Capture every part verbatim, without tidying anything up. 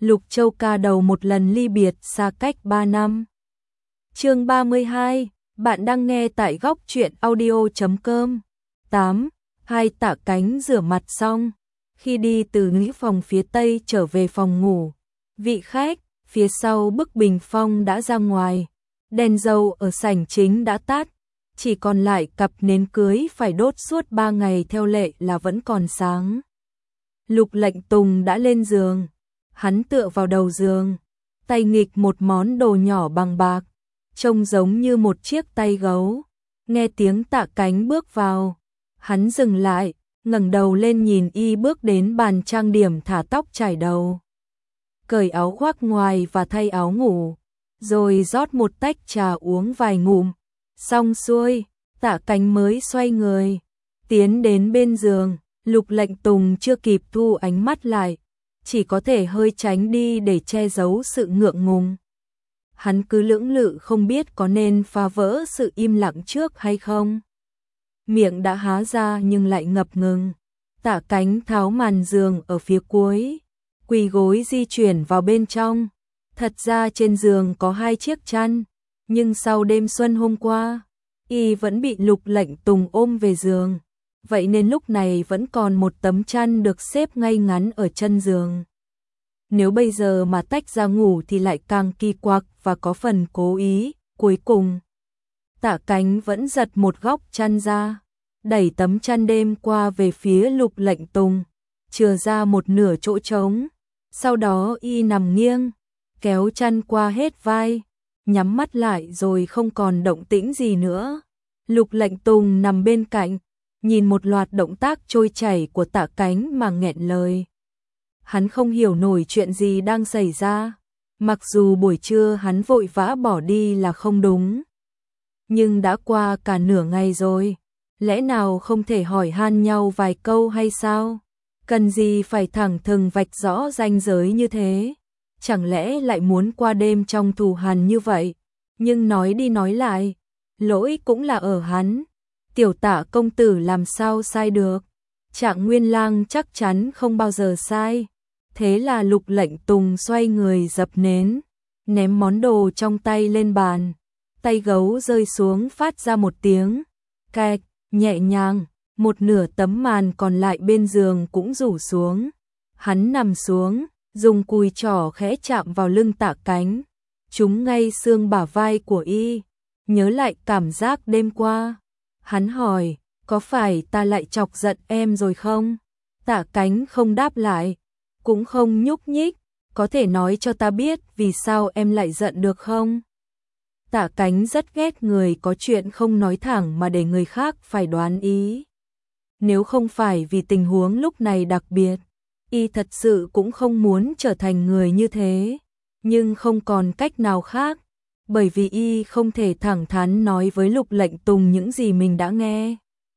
Lục Châu ca đầu một lần ly biệt xa cách ba năm. Chương ba mươi hai, bạn đang nghe tại góc truyện audio chấm com. tám. Hai Tạ Cánh rửa mặt xong, khi đi từ nghĩ phòng phía tây trở về phòng ngủ, vị khách phía sau bức bình phong đã ra ngoài, đèn dầu ở sảnh chính đã tắt, chỉ còn lại cặp nến cưới phải đốt suốt ba ngày theo lệ là vẫn còn sáng. Lục Lệnh Tùng đã lên giường, hắn tựa vào đầu giường, tay nghịch một món đồ nhỏ bằng bạc, trông giống như một chiếc tay gấu. Nghe tiếng Tạ Cánh bước vào, hắn dừng lại, ngẩng đầu lên nhìn y bước đến bàn trang điểm thả tóc chải đầu, cởi áo khoác ngoài và thay áo ngủ, rồi rót một tách trà uống vài ngụm. Xong xuôi, Tạ Cánh mới xoay người, tiến đến bên giường. Lục Lệnh Tùng chưa kịp thu ánh mắt lại, chỉ có thể hơi tránh đi để che giấu sự ngượng ngùng. Hắn cứ lưỡng lự không biết có nên phá vỡ sự im lặng trước hay không. Miệng đã há ra nhưng lại ngập ngừng. Tạ Cánh tháo màn giường ở phía cuối, quỳ gối di chuyển vào bên trong. Thật ra trên giường có hai chiếc chăn, nhưng sau đêm xuân hôm qua, y vẫn bị Lục Lệnh Tùng ôm về giường. Vậy nên lúc này vẫn còn một tấm chăn được xếp ngay ngắn ở chân giường. Nếu bây giờ mà tách ra ngủ thì lại càng kỳ quặc và có phần cố ý. Cuối cùng, Tạ Cánh vẫn giật một góc chăn ra, đẩy tấm chăn đêm qua về phía Lục Lệnh Tùng, chừa ra một nửa chỗ trống. Sau đó y nằm nghiêng, kéo chăn qua hết vai, nhắm mắt lại rồi không còn động tĩnh gì nữa. Lục Lệnh Tùng nằm bên cạnh, nhìn một loạt động tác trôi chảy của Tạ Cánh mà nghẹn lời. Hắn không hiểu nổi chuyện gì đang xảy ra, mặc dù buổi trưa hắn vội vã bỏ đi là không đúng. Nhưng đã qua cả nửa ngày rồi, lẽ nào không thể hỏi han nhau vài câu hay sao? Cần gì phải thẳng thừng vạch rõ ranh giới như thế? Chẳng lẽ lại muốn qua đêm trong thù hằn như vậy? Nhưng nói đi nói lại, lỗi cũng là ở hắn. Tiểu Tạ công tử làm sao sai được? Trạng Nguyên Lang chắc chắn không bao giờ sai. Thế là Lục Lệnh Tùng xoay người dập nến, ném món đồ trong tay lên bàn. Tay gấu rơi xuống phát ra một tiếng kẹt nhẹ nhàng, một nửa tấm màn còn lại bên giường cũng rủ xuống. Hắn nằm xuống, dùng cùi trỏ khẽ chạm vào lưng Tạ Cánh, trúng ngay xương bả vai của y. Nhớ lại cảm giác đêm qua, hắn hỏi, có phải ta lại chọc giận em rồi không? Tạ Cánh không đáp lại, cũng không nhúc nhích. Có thể nói cho ta biết vì sao em lại giận được không? Tạ Cánh rất ghét người có chuyện không nói thẳng mà để người khác phải đoán ý. Nếu không phải vì tình huống lúc này đặc biệt, y thật sự cũng không muốn trở thành người như thế. Nhưng không còn cách nào khác, bởi vì y không thể thẳng thắn nói với Lục Lệnh Tùng những gì mình đã nghe.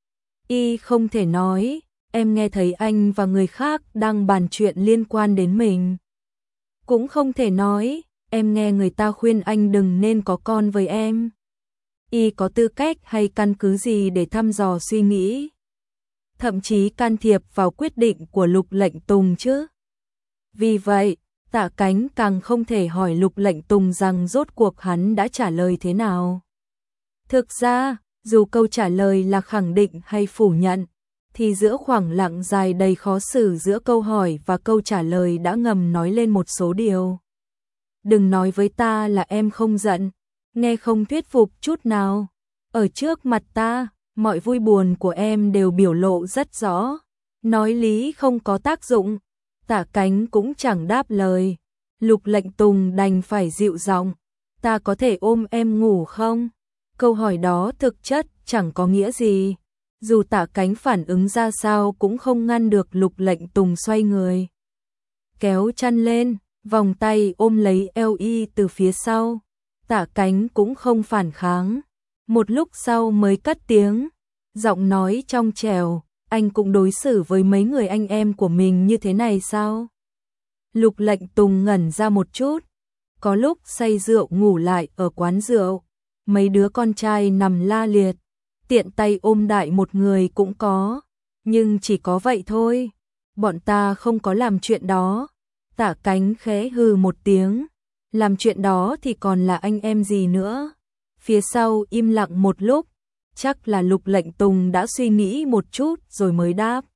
Y không thể nói, em nghe thấy anh và người khác đang bàn chuyện liên quan đến mình. Cũng không thể nói, em nghe người ta khuyên anh đừng nên có con với em. Y có tư cách hay căn cứ gì để thăm dò suy nghĩ, thậm chí can thiệp vào quyết định của Lục Lệnh Tùng chứ? Vì vậy, Tạ Cánh càng không thể hỏi Lục Lệnh Tùng rằng rốt cuộc hắn đã trả lời thế nào. Thực ra, dù câu trả lời là khẳng định hay phủ nhận, thì giữa khoảng lặng dài đầy khó xử giữa câu hỏi và câu trả lời đã ngầm nói lên một số điều. Đừng nói với ta là em không giận, nghe không thuyết phục chút nào. Ở trước mặt ta, mọi vui buồn của em đều biểu lộ rất rõ. Nói lý không có tác dụng. Tạ Cánh cũng chẳng đáp lời. Lục Lệnh Tùng đành phải dịu giọng, ta có thể ôm em ngủ không? Câu hỏi đó thực chất chẳng có nghĩa gì. Dù Tạ Cánh phản ứng ra sao cũng không ngăn được Lục Lệnh Tùng xoay người, kéo chăn lên, vòng tay ôm lấy eo y từ phía sau. Tạ Cánh cũng không phản kháng. Một lúc sau mới cất tiếng, giọng nói trong trẻo, anh cũng đối xử với mấy người anh em của mình như thế này sao? Lục Lệnh Tùng ngẩn ra một chút. Có lúc say rượu ngủ lại ở quán rượu, mấy đứa con trai nằm la liệt, tiện tay ôm đại một người cũng có, nhưng chỉ có vậy thôi. Bọn ta không có làm chuyện đó. Tạ Cánh khẽ hừ một tiếng, làm chuyện đó thì còn là anh em gì nữa. Phía sau im lặng một lúc, chắc là Lục Lệnh Tùng đã suy nghĩ một chút rồi mới đáp.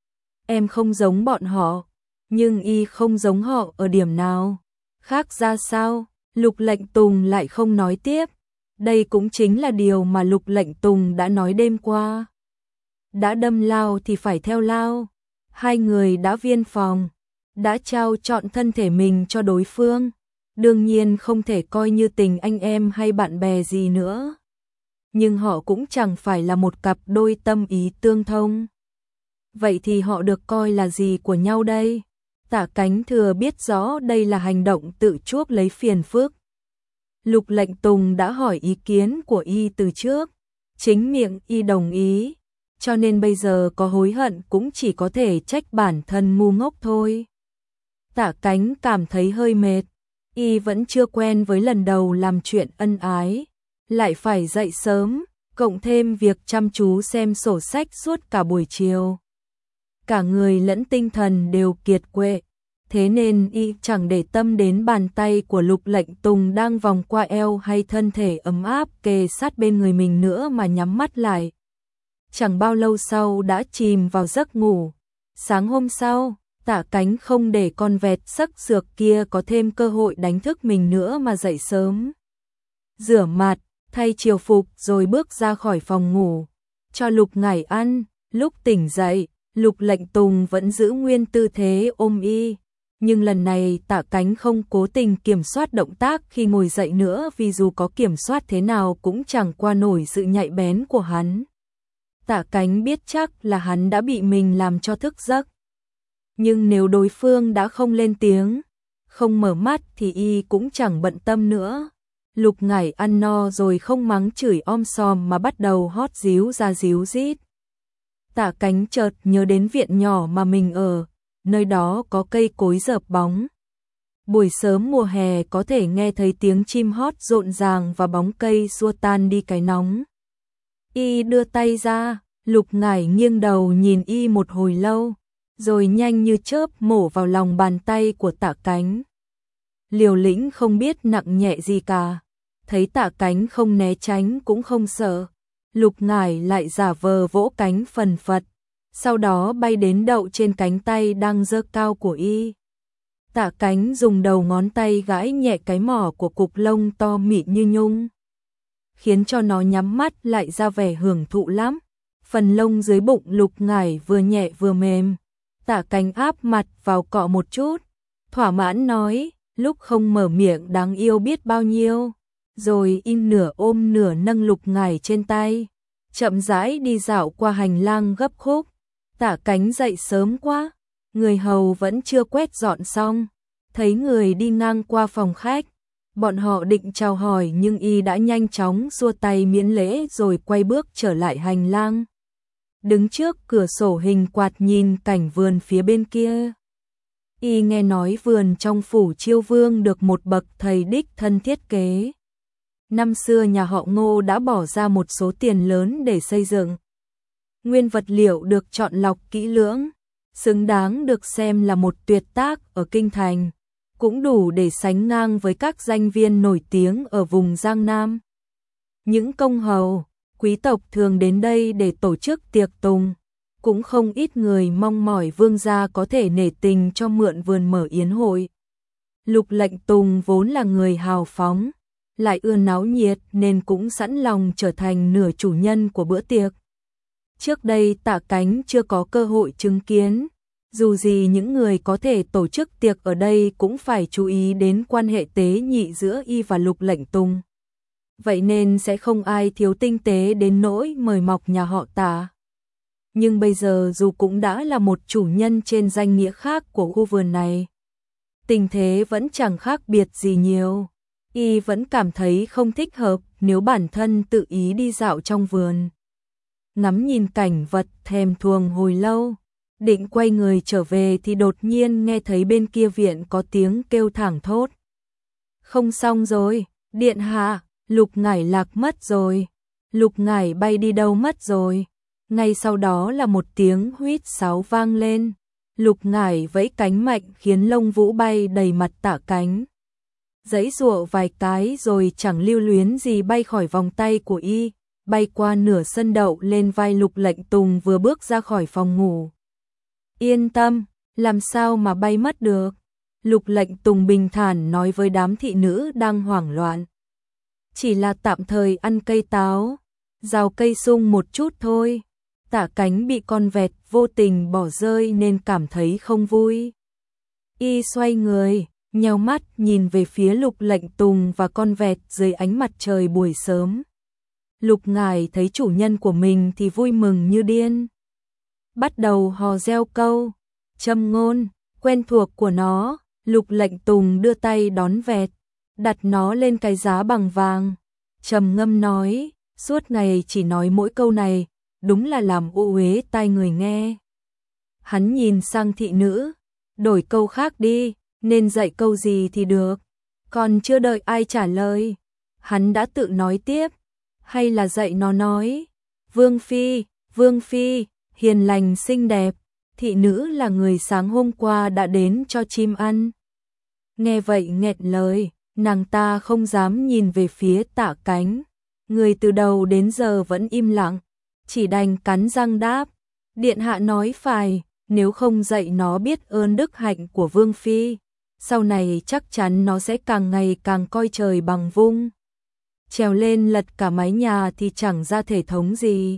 Em không giống bọn họ, nhưng y không giống họ ở điểm nào. Khác ra sao? Lục Lệnh Tùng lại không nói tiếp. Đây cũng chính là điều mà Lục Lệnh Tùng đã nói đêm qua. Đã đâm lao thì phải theo lao. Hai người đã viên phòng, đã trao trọn thân thể mình cho đối phương. Đương nhiên không thể coi như tình anh em hay bạn bè gì nữa. Nhưng họ cũng chẳng phải là một cặp đôi tâm ý tương thông. Vậy thì họ được coi là gì của nhau đây? Tạ Cánh thừa biết rõ đây là hành động tự chuốc lấy phiền phức. Lục Lệnh Tùng đã hỏi ý kiến của y từ trước, chính miệng y đồng ý, cho nên bây giờ có hối hận cũng chỉ có thể trách bản thân ngu ngốc thôi. Tạ Cánh cảm thấy hơi mệt, y vẫn chưa quen với lần đầu làm chuyện ân ái, lại phải dậy sớm, cộng thêm việc chăm chú xem sổ sách suốt cả buổi chiều. Cả người lẫn tinh thần đều kiệt quệ, thế nên y chẳng để tâm đến bàn tay của Lục Lệnh Tùng đang vòng qua eo hay thân thể ấm áp kề sát bên người mình nữa mà nhắm mắt lại. Chẳng bao lâu sau đã chìm vào giấc ngủ. Sáng hôm sau, Tạ Cánh không để con vẹt sắc sược kia có thêm cơ hội đánh thức mình nữa mà dậy sớm. Rửa mặt, thay triều phục rồi bước ra khỏi phòng ngủ, cho Lục Ngải ăn. Lúc tỉnh dậy, Lục Lệnh Tùng vẫn giữ nguyên tư thế ôm y, nhưng lần này Tạ Cánh không cố tình kiểm soát động tác khi ngồi dậy nữa, vì dù có kiểm soát thế nào cũng chẳng qua nổi sự nhạy bén của hắn. Tạ Cánh biết chắc là hắn đã bị mình làm cho thức giấc. Nhưng nếu đối phương đã không lên tiếng, không mở mắt thì y cũng chẳng bận tâm nữa. Lục Ngải ăn no rồi không mắng chửi om sòm mà bắt đầu hót díu ra díu rít. Tạ Cánh chợt nhớ đến viện nhỏ mà mình ở, nơi đó có cây cối rợp bóng. Buổi sớm mùa hè có thể nghe thấy tiếng chim hót rộn ràng và bóng cây xua tan đi cái nóng. Y đưa tay ra, Lục Ngải nghiêng đầu nhìn y một hồi lâu, rồi nhanh như chớp mổ vào lòng bàn tay của Tạ Cánh. Liều lĩnh không biết nặng nhẹ gì cả, thấy Tạ Cánh không né tránh cũng không sợ, Lục Ngải lại giả vờ vỗ cánh phần phật, sau đó bay đến đậu trên cánh tay đang giơ cao của y. Tạ Cánh dùng đầu ngón tay gãi nhẹ cái mỏ của cục lông to mịn như nhung, khiến cho nó nhắm mắt lại ra vẻ hưởng thụ lắm. Phần lông dưới bụng Lục Ngải vừa nhẹ vừa mềm. Tạ Cánh áp mặt vào cọ một chút, thỏa mãn nói, lúc không mở miệng đáng yêu biết bao nhiêu. Rồi in nửa ôm nửa nâng Lục Ngải trên tay, chậm rãi đi dạo qua hành lang gấp khúc. Tạ Cánh dậy sớm quá, người hầu vẫn chưa quét dọn xong, thấy người đi ngang qua phòng khách. Bọn họ định chào hỏi nhưng y đã nhanh chóng xua tay miễn lễ rồi quay bước trở lại hành lang. Đứng trước cửa sổ hình quạt nhìn cảnh vườn phía bên kia. Y nghe nói vườn trong phủ Chiêu Vương được một bậc thầy đích thân thiết kế. Năm xưa nhà họ Ngô đã bỏ ra một số tiền lớn để xây dựng. Nguyên vật liệu được chọn lọc kỹ lưỡng, xứng đáng được xem là một tuyệt tác ở kinh thành, cũng đủ để sánh ngang với các danh viên nổi tiếng ở vùng Giang Nam. Những công hầu, quý tộc thường đến đây để tổ chức tiệc tùng, cũng không ít người mong mỏi vương gia có thể nể tình cho mượn vườn mở yến hội. Lục Lệnh Tùng vốn là người hào phóng, lại ưa náo nhiệt nên cũng sẵn lòng trở thành nửa chủ nhân của bữa tiệc. Trước đây Tạ Cánh chưa có cơ hội chứng kiến, dù gì những người có thể tổ chức tiệc ở đây cũng phải chú ý đến quan hệ tế nhị giữa y và Lục Lệnh Tùng. Vậy nên sẽ không ai thiếu tinh tế đến nỗi mời mọc nhà họ Tạ. Nhưng bây giờ dù cũng đã là một chủ nhân trên danh nghĩa khác của khu vườn này, tình thế vẫn chẳng khác biệt gì nhiều. Y vẫn cảm thấy không thích hợp nếu bản thân tự ý đi dạo trong vườn. Ngắm nhìn cảnh vật thèm thuồng hồi lâu, định quay người trở về thì đột nhiên nghe thấy bên kia viện có tiếng kêu thảng thốt. Không xong rồi, điện hạ, Lục Ngải lạc mất rồi, Lục Ngải bay đi đâu mất rồi. Ngay sau đó là một tiếng huýt sáo vang lên, Lục Ngải vẫy cánh mạnh khiến lông vũ bay đầy mặt Tạ Cánh. Giãy giụa vài cái rồi chẳng lưu luyến gì bay khỏi vòng tay của y, bay qua nửa sân đậu lên vai Lục Lệnh Tùng vừa bước ra khỏi phòng ngủ. Yên tâm, làm sao mà bay mất được? Lục Lệnh Tùng bình thản nói với đám thị nữ đang hoảng loạn. Chỉ là tạm thời ăn cây táo, rào cây sung một chút thôi. Tạ Cánh bị con vẹt vô tình bỏ rơi nên cảm thấy không vui. Y xoay người, nheo mắt nhìn về phía Lục Lệnh Tùng và con vẹt dưới ánh mặt trời buổi sớm. Lục Ngải thấy chủ nhân của mình thì vui mừng như điên. Bắt đầu hò reo câu châm ngôn quen thuộc của nó. Lục Lệnh Tùng đưa tay đón vẹt, đặt nó lên cái giá bằng vàng, trầm ngâm nói, suốt ngày chỉ nói mỗi câu này, đúng là làm u uế tai người nghe. Hắn nhìn sang thị nữ, đổi câu khác đi, nên dạy câu gì thì được. Còn chưa đợi ai trả lời, hắn đã tự nói tiếp, hay là dạy nó nói, Vương Phi, Vương Phi, hiền lành xinh đẹp. Thị nữ là người sáng hôm qua đã đến cho chim ăn. Nghe vậy nghẹn lời, nàng ta không dám nhìn về phía Tạ Cánh. Người từ đầu đến giờ vẫn im lặng, chỉ đành cắn răng đáp. Điện hạ nói phải, nếu không dạy nó biết ơn đức hạnh của Vương Phi, sau này chắc chắn nó sẽ càng ngày càng coi trời bằng vung. Trèo lên lật cả mái nhà thì chẳng ra thể thống gì.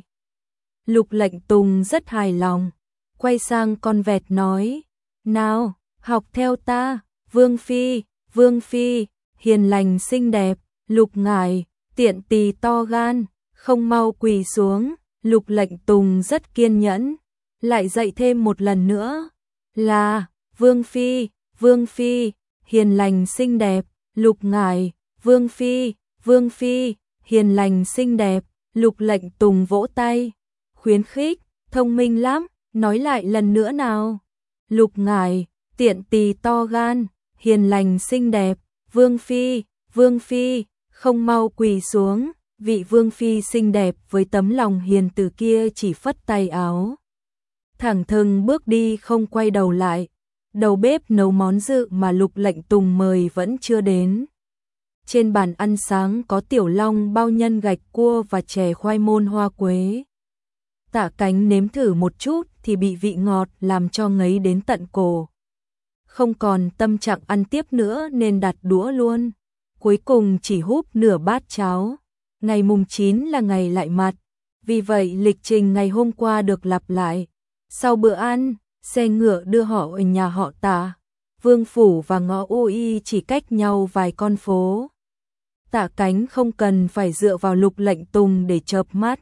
Lục Lệnh Tùng rất hài lòng, quay sang con vẹt nói, nào, học theo ta, Vương Phi, Vương Phi, hiền lành xinh đẹp. Lục Ngải, tiện tỳ to gan, không mau quỳ xuống. Lục Lệnh Tùng rất kiên nhẫn, lại dạy thêm một lần nữa, là, Vương Phi, Vương Phi, hiền lành xinh đẹp. Lục Ngải, Vương Phi, Vương Phi, hiền lành xinh đẹp. Lục Lệnh Tùng vỗ tay, khuyến khích, thông minh lắm. Nói lại lần nữa nào. Lục Ngải, tiện tỳ to gan, hiền lành xinh đẹp. Vương Phi, Vương Phi, không mau quỳ xuống. Vị Vương Phi xinh đẹp với tấm lòng hiền từ kia chỉ phất tay áo, thẳng thừng bước đi không quay đầu lại. Đầu bếp nấu món dự mà Lục Lệnh Tùng mời vẫn chưa đến. Trên bàn ăn sáng có tiểu long bao nhân gạch cua và chè khoai môn hoa quế. Tạ Cánh nếm thử một chút thì bị vị ngọt làm cho ngấy đến tận cổ. Không còn tâm trạng ăn tiếp nữa nên đặt đũa luôn. Cuối cùng chỉ húp nửa bát cháo. Ngày mùng chín là ngày lại mặt, vì vậy lịch trình ngày hôm qua được lặp lại. Sau bữa ăn, xe ngựa đưa họ ở nhà họ Tạ. Vương phủ và ngõ ô y chỉ cách nhau vài con phố. Tạ Cánh không cần phải dựa vào Lục Lệnh Tùng để chợp mắt.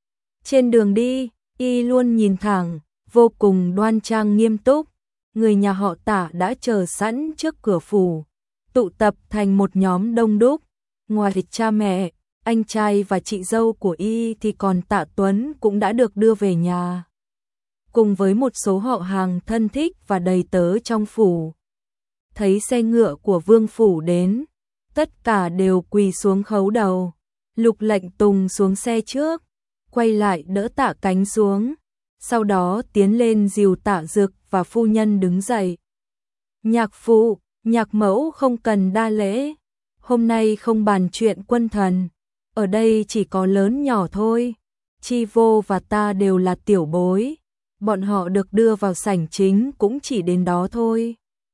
Trên đường đi, y luôn nhìn thẳng, vô cùng đoan trang nghiêm túc. Người nhà họ Tạ đã chờ sẵn trước cửa phủ, tụ tập thành một nhóm đông đúc. Ngoài cha mẹ, anh trai và chị dâu của y thì còn Tạ Tuấn cũng đã được đưa về nhà, cùng với một số họ hàng thân thích và đầy tớ trong phủ. Thấy xe ngựa của Vương phủ đến, tất cả đều quỳ xuống khấu đầu. Lục Lệnh Tùng xuống xe trước, quay lại đỡ Tạ Cánh xuống, sau đó tiến lên dìu Tạ Dực và phu nhân đứng dậy. Nhạc phụ, nhạc mẫu không cần đa lễ, hôm nay không bàn chuyện quân thần, ở đây chỉ có lớn nhỏ thôi. Chi Vô và ta đều là tiểu bối, bọn họ được đưa vào sảnh chính cũng chỉ đến đó thôi.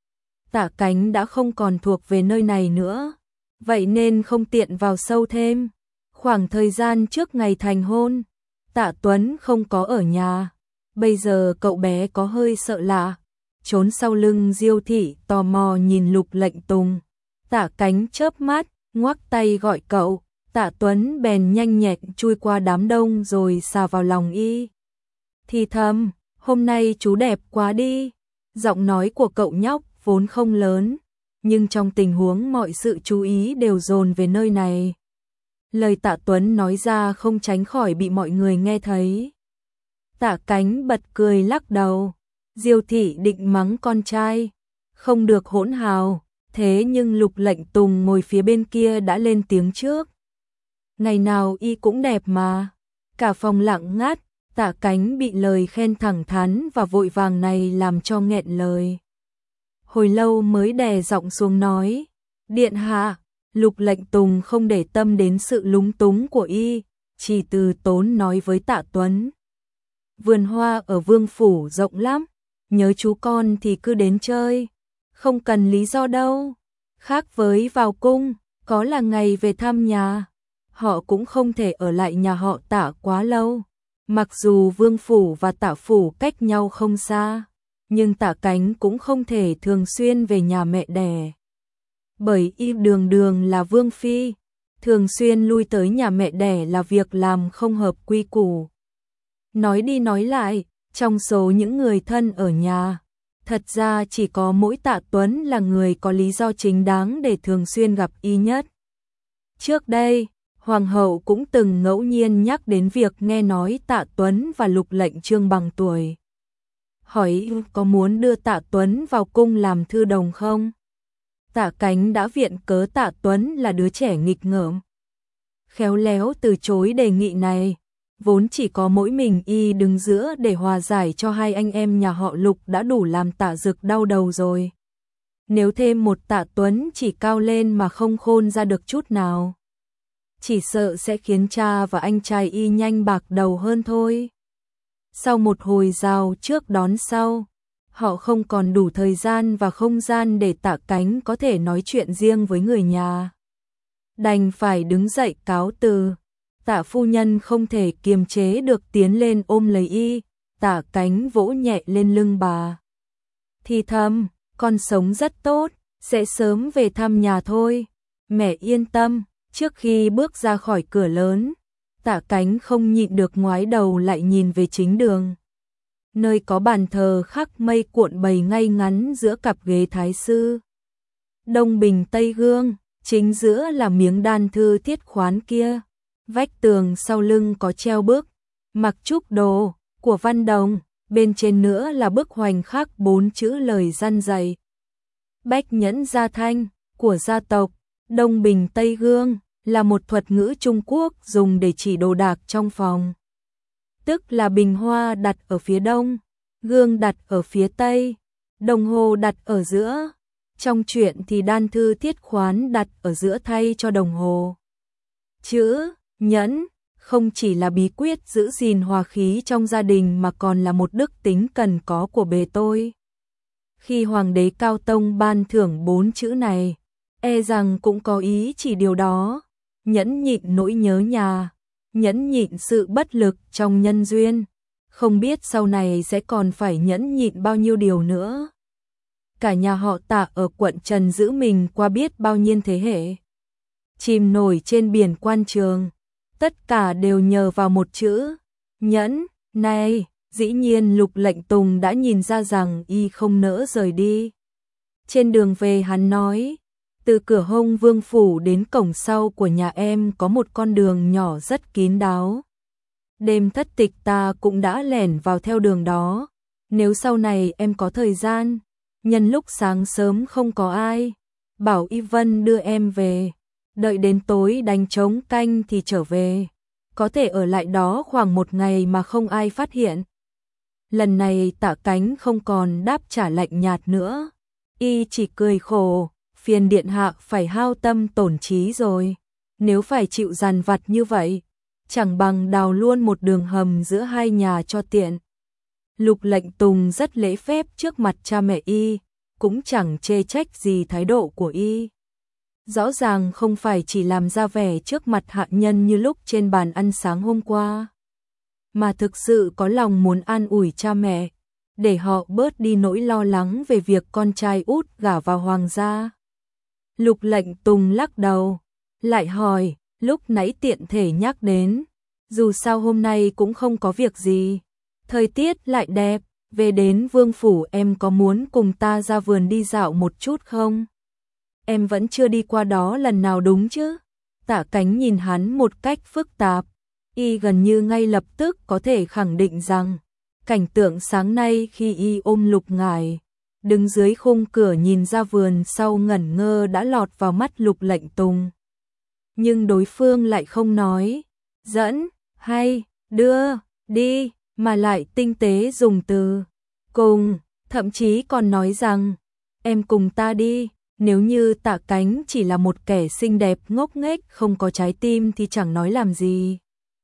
Tạ Cánh đã không còn thuộc về nơi này nữa, vậy nên không tiện vào sâu thêm. Khoảng thời gian trước ngày thành hôn, Tạ Tuấn không có ở nhà, bây giờ cậu bé có hơi sợ lạ, trốn sau lưng Diêu thị tò mò nhìn Lục Lệnh Tùng. Tạ Cánh chớp mắt, ngoắc tay gọi cậu. Tạ Tuấn bèn nhanh nhẹn chui qua đám đông rồi xà vào lòng y. Thì thầm, hôm nay chú đẹp quá đi. Giọng nói của cậu nhóc vốn không lớn, nhưng trong tình huống mọi sự chú ý đều dồn về nơi này, lời Tạ Tuấn nói ra không tránh khỏi bị mọi người nghe thấy. Tạ Cánh bật cười lắc đầu. Diêu thị định mắng con trai, không được hỗn hào, thế nhưng Lục Lệnh Tùng ngồi phía bên kia đã lên tiếng trước. Ngày nào y cũng đẹp mà. Cả phòng lặng ngắt, Tạ Cánh bị lời khen thẳng thắn và vội vàng này làm cho nghẹn lời. Hồi lâu mới đè giọng xuống nói, điện hạ. Lục Lệnh Tùng không để tâm đến sự lúng túng của y, chỉ từ tốn nói với Tạ Tuấn. Vườn hoa ở Vương Phủ rộng lắm, nhớ chú con thì cứ đến chơi, không cần lý do đâu. Khác với vào cung, có là ngày về thăm nhà, họ cũng không thể ở lại nhà họ Tạ quá lâu. Mặc dù Vương Phủ và Tạ Phủ cách nhau không xa, nhưng Tạ Cánh cũng không thể thường xuyên về nhà mẹ đẻ. Bởi y đường đường là Vương Phi, thường xuyên lui tới nhà mẹ đẻ là việc làm không hợp quy củ. Nói đi nói lại, trong số những người thân ở nhà, thật ra chỉ có mỗi Tạ Tuấn là người có lý do chính đáng để thường xuyên gặp y nhất. Trước đây, Hoàng hậu cũng từng ngẫu nhiên nhắc đến việc nghe nói Tạ Tuấn và Lục Lệnh Chương bằng tuổi. Hỏi có muốn đưa Tạ Tuấn vào cung làm thư đồng không? Tạ Cánh đã viện cớ Tạ Tuấn là đứa trẻ nghịch ngợm, khéo léo từ chối đề nghị này. Vốn chỉ có mỗi mình y đứng giữa để hòa giải cho hai anh em nhà họ Lục đã đủ làm Tạ Dực đau đầu rồi. Nếu thêm một Tạ Tuấn chỉ cao lên mà không khôn ra được chút nào, chỉ sợ sẽ khiến cha và anh trai y nhanh bạc đầu hơn thôi. Sau một hồi giao trước đón sau, họ không còn đủ thời gian và không gian để Tạ Cánh có thể nói chuyện riêng với người nhà. Đành phải đứng dậy cáo từ. Tạ phu nhân không thể kiềm chế được tiến lên ôm lấy y. Tạ Cánh vỗ nhẹ lên lưng bà, thì thầm, con sống rất tốt, sẽ sớm về thăm nhà thôi, mẹ yên tâm. Trước khi bước ra khỏi cửa lớn, Tạ Cánh không nhịn được ngoái đầu lại nhìn về chính đường, nơi có bàn thờ khắc mây cuộn bày ngay ngắn giữa cặp ghế thái sư. Đông bình tây gương, chính giữa là miếng đan thư thiết khoán kia. Vách tường sau lưng có treo bức Mặc Trúc Đồ của Văn Đồng, bên trên nữa là bức hoành khắc bốn chữ lời răn dạy. Bách nhẫn gia thanh của gia tộc. Đông bình tây gương là một thuật ngữ Trung Quốc dùng để chỉ đồ đạc trong phòng. Tức là bình hoa đặt ở phía đông, gương đặt ở phía tây, đồng hồ đặt ở giữa. Trong truyện thì đan thư thiết khoán đặt ở giữa thay cho đồng hồ. Chữ nhẫn không chỉ là bí quyết giữ gìn hòa khí trong gia đình mà còn là một đức tính cần có của bề tôi. Khi Hoàng đế Cao Tông ban thưởng bốn chữ này, e rằng cũng có ý chỉ điều đó. Nhẫn nhịn nỗi nhớ nhà, nhẫn nhịn sự bất lực trong nhân duyên, không biết sau này sẽ còn phải nhẫn nhịn bao nhiêu điều nữa. Cả nhà họ Tạ ở quận Trần giữ mình qua biết bao nhiêu thế hệ, chìm nổi trên biển quan trường, tất cả đều nhờ vào một chữ nhẫn này. Dĩ nhiên Lục Lệnh Tùng đã nhìn ra rằng y không nỡ rời đi. Trên đường về hắn nói, từ cửa hông Vương Phủ đến cổng sau của nhà em có một con đường nhỏ rất kín đáo. Đêm thất tịch ta cũng đã lẻn vào theo đường đó. Nếu sau này em có thời gian, nhân lúc sáng sớm không có ai, bảo Y Vân đưa em về, đợi đến tối đánh trống canh thì trở về. Có thể ở lại đó khoảng một ngày mà không ai phát hiện. Lần này Tạ Cánh không còn đáp trả lạnh nhạt nữa, y chỉ cười khổ, phiền điện hạ phải hao tâm tổn trí rồi. Nếu phải chịu dằn vặt như vậy, chẳng bằng đào luôn một đường hầm giữa hai nhà cho tiện. Lục Lệnh Tùng rất lễ phép trước mặt cha mẹ y, cũng chẳng chê trách gì thái độ của y. Rõ ràng không phải chỉ làm ra vẻ trước mặt hạ nhân như lúc trên bàn ăn sáng hôm qua, mà thực sự có lòng muốn an ủi cha mẹ, để họ bớt đi nỗi lo lắng về việc con trai út gả vào hoàng gia. Lục Lệnh Tùng lắc đầu, lại hỏi, lúc nãy tiện thể nhắc đến, dù sao hôm nay cũng không có việc gì, thời tiết lại đẹp, về đến Vương Phủ em có muốn cùng ta ra vườn đi dạo một chút không? Em vẫn chưa đi qua đó lần nào đúng chứ? Tạ Cánh nhìn hắn một cách phức tạp, y gần như ngay lập tức có thể khẳng định rằng, cảnh tượng sáng nay khi y ôm Lục Ngải, đứng dưới khung cửa nhìn ra vườn sau ngẩn ngơ đã lọt vào mắt Lục Lệnh Tùng. Nhưng đối phương lại không nói, dẫn, hay, đưa, đi, mà lại tinh tế dùng từ cùng, thậm chí còn nói rằng em cùng ta đi. Nếu như Tạ Cánh chỉ là một kẻ xinh đẹp ngốc nghếch không có trái tim thì chẳng nói làm gì.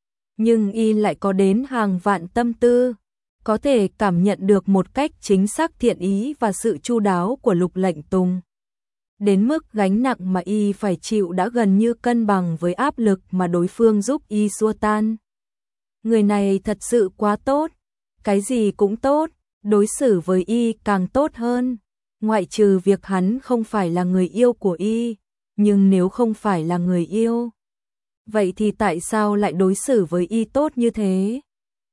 Nhưng y lại có đến hàng vạn tâm tư, có thể cảm nhận được một cách chính xác thiện ý và sự chu đáo của Lục Lệnh Tùng. Đến mức gánh nặng mà y phải chịu đã gần như cân bằng với áp lực mà đối phương giúp y xua tan. Người này thật sự quá tốt, cái gì cũng tốt, đối xử với y càng tốt hơn. Ngoại trừ việc hắn không phải là người yêu của y, nhưng nếu không phải là người yêu, vậy thì tại sao lại đối xử với y tốt như thế?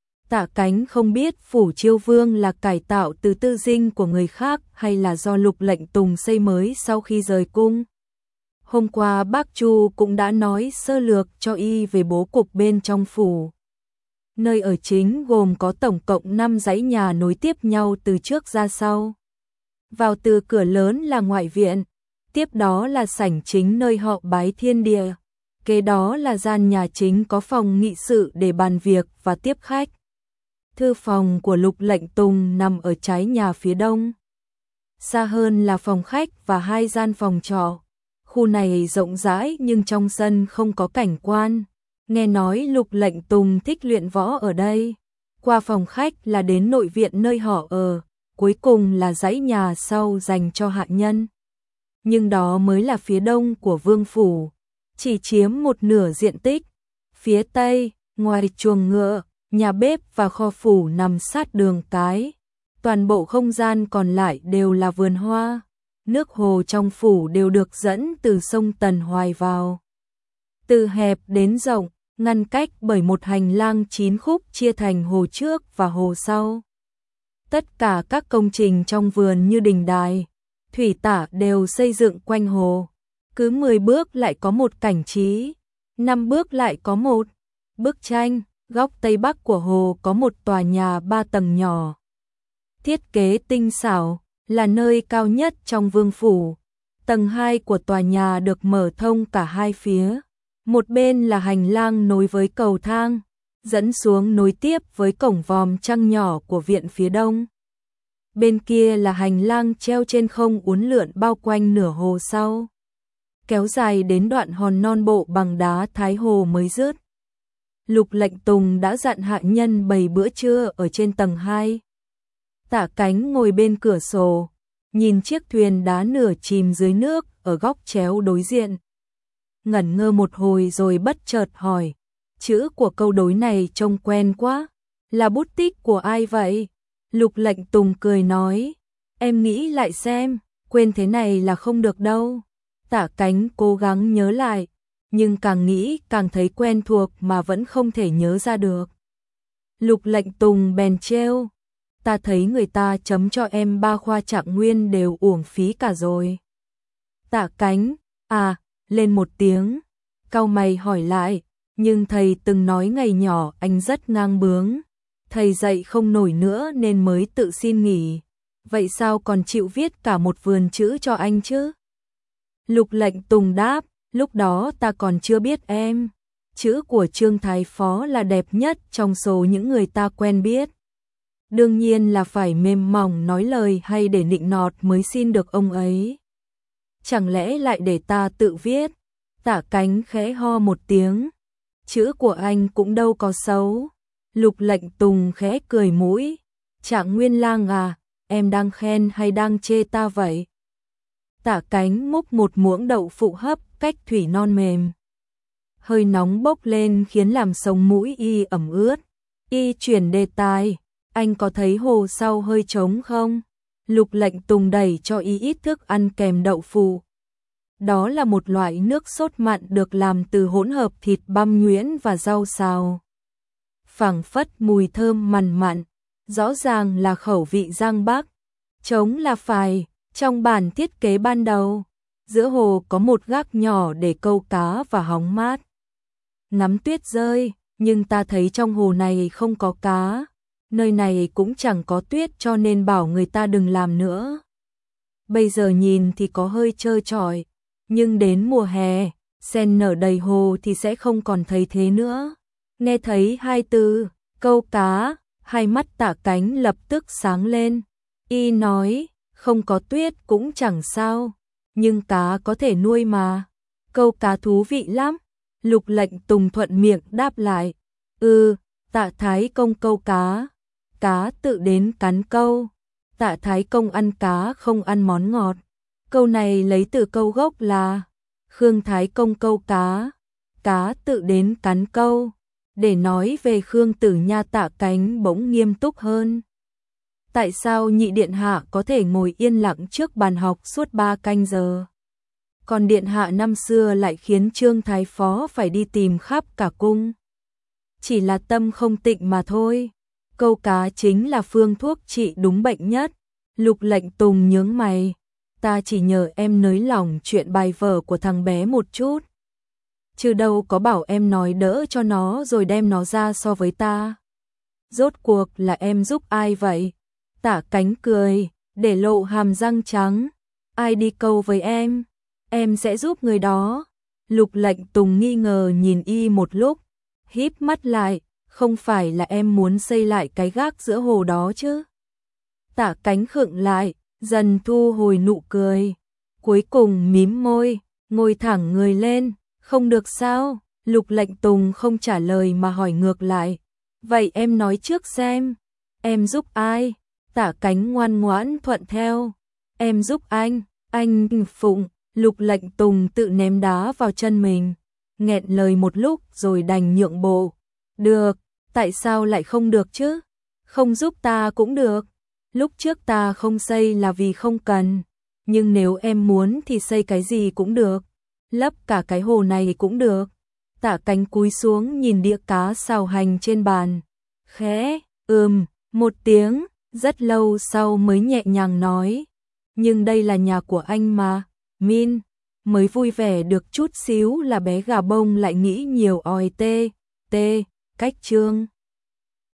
Tạ Cánh không biết Phủ Chiêu Vương là cải tạo từ tư dinh của người khác hay là do Lục Lệnh Tùng xây mới sau khi rời cung. Hôm qua bác Chu cũng đã nói sơ lược cho y về bố cục bên trong phủ. Nơi ở chính gồm có tổng cộng năm dãy nhà nối tiếp nhau từ trước ra sau. Vào từ cửa lớn là ngoại viện, tiếp đó là sảnh chính nơi họ bái thiên địa, kế đó là gian nhà chính có phòng nghị sự để bàn việc và tiếp khách. Thư phòng của Lục Lệnh Tùng nằm ở trái nhà phía đông. Xa hơn là phòng khách và hai gian phòng trọ. Khu này rộng rãi nhưng trong sân không có cảnh quan. Nghe nói Lục Lệnh Tùng thích luyện võ ở đây. Qua phòng khách là đến nội viện nơi họ ở, cuối cùng là dãy nhà sau dành cho hạ nhân. Nhưng đó mới là phía đông của vương phủ, chỉ chiếm một nửa diện tích. Phía tây, ngoài chuồng ngựa, nhà bếp và kho phủ nằm sát đường cái. Toàn bộ không gian còn lại đều là vườn hoa. Nước hồ trong phủ đều được dẫn từ sông Tần Hoài vào. Từ hẹp đến rộng, ngăn cách bởi một hành lang chín khúc chia thành hồ trước và hồ sau. Tất cả các công trình trong vườn như đình đài, thủy tả đều xây dựng quanh hồ. Cứ mười bước lại có một cảnh trí, năm bước lại có một bức tranh. Góc tây bắc của hồ có một tòa nhà ba tầng nhỏ. Thiết kế tinh xảo, là nơi cao nhất trong vương phủ. Tầng hai của tòa nhà được mở thông cả hai phía. Một bên là hành lang nối với cầu thang, dẫn xuống nối tiếp với cổng vòm trăng nhỏ của viện phía đông. Bên kia là hành lang treo trên không uốn lượn bao quanh nửa hồ sau, kéo dài đến đoạn hòn non bộ bằng đá Thái Hồ mới dứt. Lục Lệnh Tùng đã dặn hạ nhân bày bữa trưa ở trên tầng hai. Tạ Cánh ngồi bên cửa sổ, nhìn chiếc thuyền đá nửa chìm dưới nước ở góc chéo đối diện. Ngẩn ngơ một hồi rồi bất chợt hỏi, chữ của câu đối này trông quen quá, là bút tích của ai vậy? Lục Lệnh Tùng cười nói, em nghĩ lại xem, quên thế này là không được đâu. Tạ Cánh cố gắng nhớ lại, nhưng càng nghĩ càng thấy quen thuộc mà vẫn không thể nhớ ra được. Lục Lệnh Tùng bèn trêu, ta thấy người ta chấm cho em ba khoa trạng nguyên đều uổng phí cả rồi. Tạ Cánh, à, lên một tiếng, cau mày hỏi lại, nhưng thầy từng nói ngày nhỏ anh rất ngang bướng, thầy dạy không nổi nữa nên mới tự xin nghỉ, vậy sao còn chịu viết cả một vườn chữ cho anh chứ? Lục Lệnh Tùng đáp, lúc đó ta còn chưa biết em, chữ của Trương Thái Phó là đẹp nhất trong số những người ta quen biết. Đương nhiên là phải mềm mỏng nói lời hay để nịnh nọt mới xin được ông ấy. Chẳng lẽ lại để ta tự viết? Tạ Cánh khẽ ho một tiếng, chữ của anh cũng đâu có xấu. Lục Lệnh Tùng khẽ cười mũi, Trạng Nguyên Lang à, em đang khen hay đang chê ta vậy? Tạ Cánh múc một muỗng đậu phụ hấp cách thủy non mềm. Hơi nóng bốc lên khiến làm sống mũi y ẩm ướt. Y chuyển đề tài, anh có thấy hồ sau hơi trống không? Lục Lệnh Tùng đẩy cho y ít thức ăn kèm đậu phụ. Đó là một loại nước sốt mặn được làm từ hỗn hợp thịt băm nhuyễn và rau xào. Phảng phất mùi thơm mằn mặn, rõ ràng là khẩu vị Giang Bắc. Trống là phải, trong bản thiết kế ban đầu, giữa hồ có một gác nhỏ để câu cá và hóng mát. Ngắm tuyết rơi, nhưng ta thấy trong hồ này không có cá, nơi này cũng chẳng có tuyết cho nên bảo người ta đừng làm nữa. Bây giờ nhìn thì có hơi trơ trọi, nhưng đến mùa hè, sen nở đầy hồ thì sẽ không còn thấy thế nữa. Nghe thấy hai từ, câu cá, Hai mắt Tạ Cánh lập tức sáng lên. Y nói, không có tuyết cũng chẳng sao, nhưng cá có thể nuôi mà. Câu cá thú vị lắm. Lục Lệnh Tùng thuận miệng đáp lại. Ừ, Tạ Thái Công câu cá, cá tự đến cắn câu. Tạ Thái Công ăn cá không ăn món ngọt. Câu này lấy từ câu gốc là Khương Thái Công câu cá, cá tự đến cắn câu. Để nói về Khương Tử Nha, Tạ Cánh bỗng nghiêm túc hơn. Tại sao nhị điện hạ có thể ngồi yên lặng trước bàn học suốt ba canh giờ? Còn điện hạ năm xưa lại khiến Trương Thái Phó phải đi tìm khắp cả cung. Chỉ là tâm không tịnh mà thôi. Câu cá chính là phương thuốc trị đúng bệnh nhất. Lục Lệnh Tùng nhướng mày. Ta chỉ nhờ em nới lỏng chuyện bài vở của thằng bé một chút. Chứ đâu có bảo em nói đỡ cho nó rồi đem nó ra so với ta. Rốt cuộc là em giúp ai vậy? Tạ Cánh cười, để lộ hàm răng trắng. Ai đi câu với em? Em sẽ giúp người đó. Lục Lệnh Tùng nghi ngờ nhìn y một lúc, híp mắt lại, không phải là em muốn xây lại cái gác giữa hồ đó chứ? Tạ Cánh khựng lại, dần thu hồi nụ cười, cuối cùng mím môi, ngồi thẳng người lên. Không được sao? Lục Lệnh Tùng không trả lời mà hỏi ngược lại. Vậy em nói trước xem, em giúp ai? Tạ Cánh ngoan ngoãn thuận theo. Em giúp anh, anh phụng. Lục Lệnh Tùng tự ném đá vào chân mình, nghẹn lời một lúc rồi đành nhượng bộ. Được, tại sao lại không được chứ? Không giúp ta cũng được. Lúc trước ta không xây là vì không cần, nhưng nếu em muốn thì xây cái gì cũng được. Lấp cả cái hồ này cũng được. Tạ Cánh cúi xuống nhìn đĩa cá xào hành trên bàn. Khẽ, ừm, một tiếng, rất lâu sau mới nhẹ nhàng nói. Nhưng đây là nhà của anh mà. Min, mới vui vẻ được chút xíu là bé gà bông lại nghĩ nhiều oi tê, tê, cách Trương.